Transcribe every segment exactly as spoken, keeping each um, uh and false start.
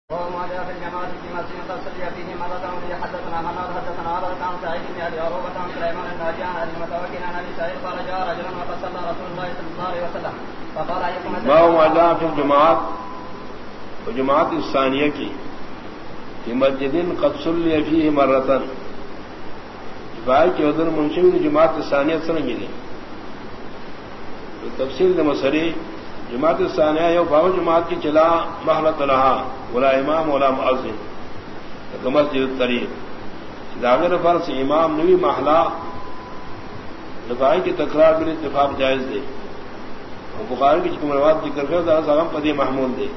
وما جاء في الجماعة في مسجد تصلي فيه مرة حدثنا محمد حدثنا عبد عن سعيد بن ابي عروبة عن سليمان الناجي عن ابي المتوكل عن ابي سعيد قال جاء رجل وقد صلى رسول الله صلى الله عليه وسلم فقال ايكم ما جاء في الجماعة وجماعة الثانية کی في مسجد قد صلي فيه مرة فائق کے ادھر منشی جماعت الثانیہ سنگی نے تفصیل دے مسری جماعت الثانیہ یو باو جماعت کی چلا محلت رہا ولا امام ولا مؤذن کہ مسجد الطریق داغر فرض امام نوی محلہ دفاعی کی تکرار بل اتفاق جائز دے اور بخاری کی چکم روایت ذکر کر ذرا سلام پدی محمول دے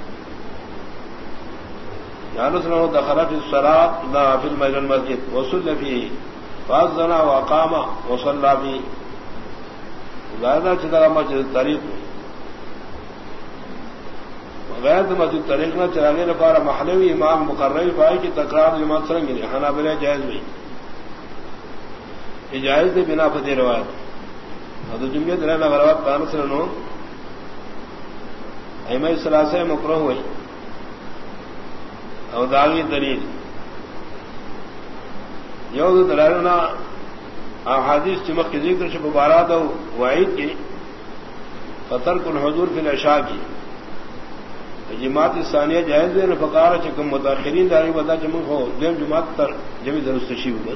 یانس نے دخل فی الصلاۃ لا فی المسجد وصلى فيه فاذن واقام وصلى فيه زیادہ چلا مسجد الطریق غیر مسجد طریق نہ چلانے نفار محلوی امام مقرر فائی کی تکرار جماعت سرنگی نے حنابلہ جائز ہوئی یہ جائز دے بنا فتح روایت حضرت جمعیت رہنا غروات کان سرنو ایمہ سلاسہ مکروہ ہوئی او داغی دلیل یود دلالنا احادیث چمک کی ذکر شب مبارات و وعید کی فترک الحضور فی العشاء کی جماعت ثانیہ جائز ہے فقار چکم متاخرین داری بتا چمن ہو دیم جماعت تر جمی درست شی ہو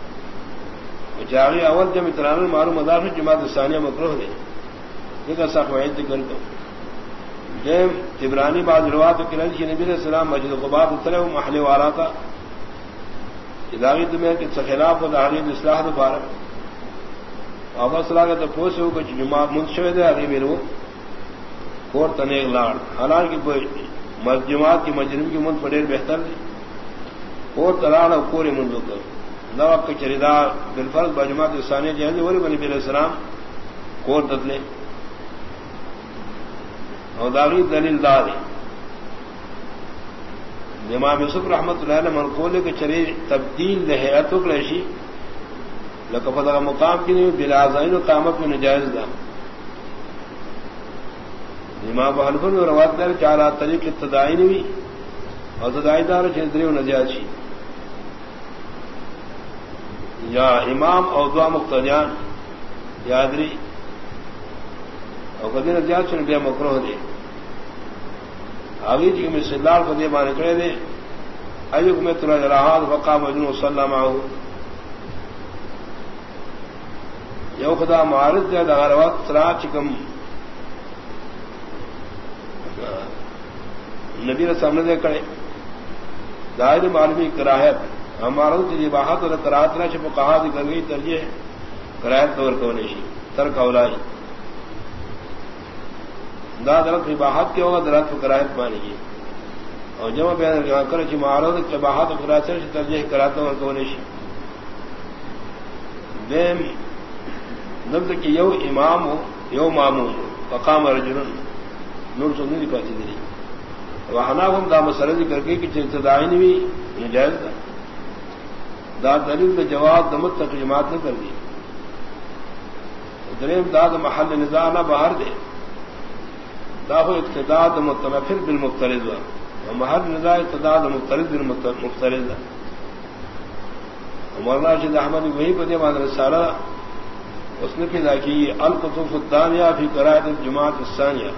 جاری اول جمی تران معلوم مدار جماعت ثانیہ مکروہ ہے دیکھا صاحب وعید ذکر کو دیم عبرانی بعض روایت کہ نبی نبی علیہ السلام مسجد قباء اترے محل والا تھا اداری تمہیں کہ خلاف تحریر اصلاح دوبارہ واپس صلاح کا تفوس ہو کہ جماعت منشوے دے اگے میرے کور تنیک لاڑ حالانکہ جماعت کی مجرم کی منت پڑیر بہتر دی کور تلاڑ اور کور منظر کر نہ وقت کے چریدار بالفرض بجماعت ثانیہ جہاں ولی بنی علیہ السلام کور تدلے اور داغی دلیل دار امام یوسف رحمۃ اللہ علیہ منقول کے چری تبدیل لہیت ریشی لقب کا مقام کی نہیں بلازائن و قامت میں نجائز دا امام حنفی میں روایت دار چار طریق ابتدائی نہیں اور ابتدائی دار چندری و نجاشی یا امام اور دعا مقتدیان یادری اور قدیر نجات سے بے مکروہ دے آگے جی میں سلال کو دے مانے کرے دے ایوک میں ترا جراحات وقا مجنون صلی اللہ معاہو یو خدا معارض دے دا روایت سرا چکم نبی رسول نے کرے دائر معلومی کراہت ہمارا کی باہت اور کراہت نہ چھپ کہا دی کر گئی ترجیح کراہت طور کو نشی ترک اولائی دا درت کی باہت کے ہوگا درت کراہت مانی گی اور جب بیان کر چھ معارض کے باہت اور کراہت سے ترجیح کراہت طور کو نشی دیم نبض کی یو امام ہو یو مامون فقام رجل نور سنی پاتی دری وحنا ہم دا مسئلہ ذکر کے کہ ابتدائی نے بھی نجائز دا دا دلیل دا جواب دمت تک جماعت نہ کر دی دریم دا دا محل نزاع نہ باہر دے دا ہو اقتداء دا متمثل بالمفترض و محل نزاع اقتداء دا مفترض بالمفترض مولانا رشید احمد وہی پدے مان رسالہ اس نے کہ کی القطف الثانیہ فی قراءۃ الجماعۃ الثانیہ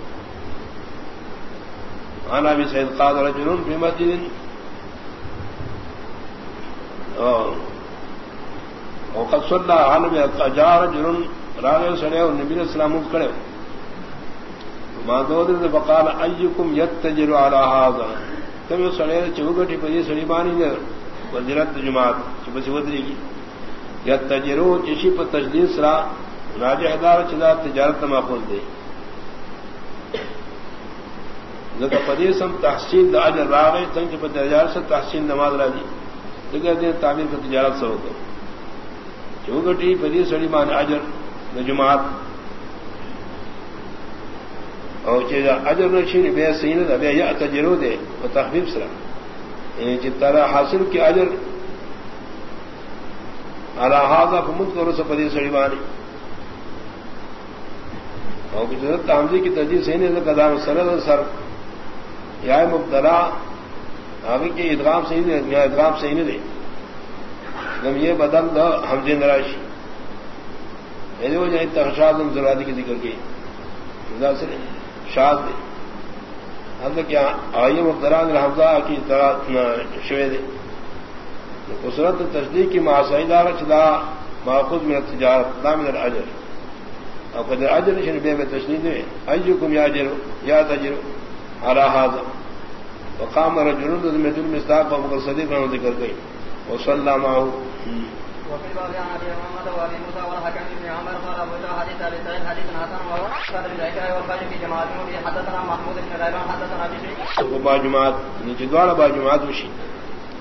انا بھی سید قاد رجل فی مسجد وقد صلى على جاء رجل راغب سڑے اور نبی علیہ السلام کھڑے ما دود فقال ايكم يتجر على هذا تم سڑے چوگٹی پدی سڑی بانی نے وزرت جماعت چبسی ودری کی یتجرو چشی پر تجدید سرا راجح دار چدا تجارت ماخوذ دے ذکر پدیسم تحسین دا اجر راغی تنگ پر تجارت سے تحسین نماز را دی ذکر دین تعبیر پر تجارت سے ہوتا چوگٹی پدیس سڑی مان اجر دا جماعت اور چیزا اجر نشین بے سینہ دا بے یا تجرو دے و تخفیف سرا یعنی چی ترہ حاصل کی اجر علا حاضا فمد کرو سا پدیس سڑی مانی اور کچھ تحمزی کی تجدید سینے دا قدام سرد سر یا مبتلا آگے کے ادغام صحیح دے یا ادغام صحیح نہیں دے جب یہ بدل دو حمزے نراشی یعنی وہ جائے تخشاد زرادی کی ذکر کی سے شاد دے ہم کیا آئیے مبتلا حمزہ کی شوے دے قصرت تصدیق کی معاشیدار چلا ماخذ میں تجارت من الاجر اور قدر اجر شنبے میں تشنید ہے ایکم یاجر یا تجر على هذا وقام رجل من المصداق ابو صدیق نے ذکر کی وصلى معه وفي باب عن ابي محمد وابي موسى والحكم بن عمر قال ابو حديث ابي سعيد حديث حسن وهو قال الذكر والفجر في جماعه حدثنا محمود بن غيلان حدثنا ابي شيخ وبا جماعت نجدوا با جماعت وشي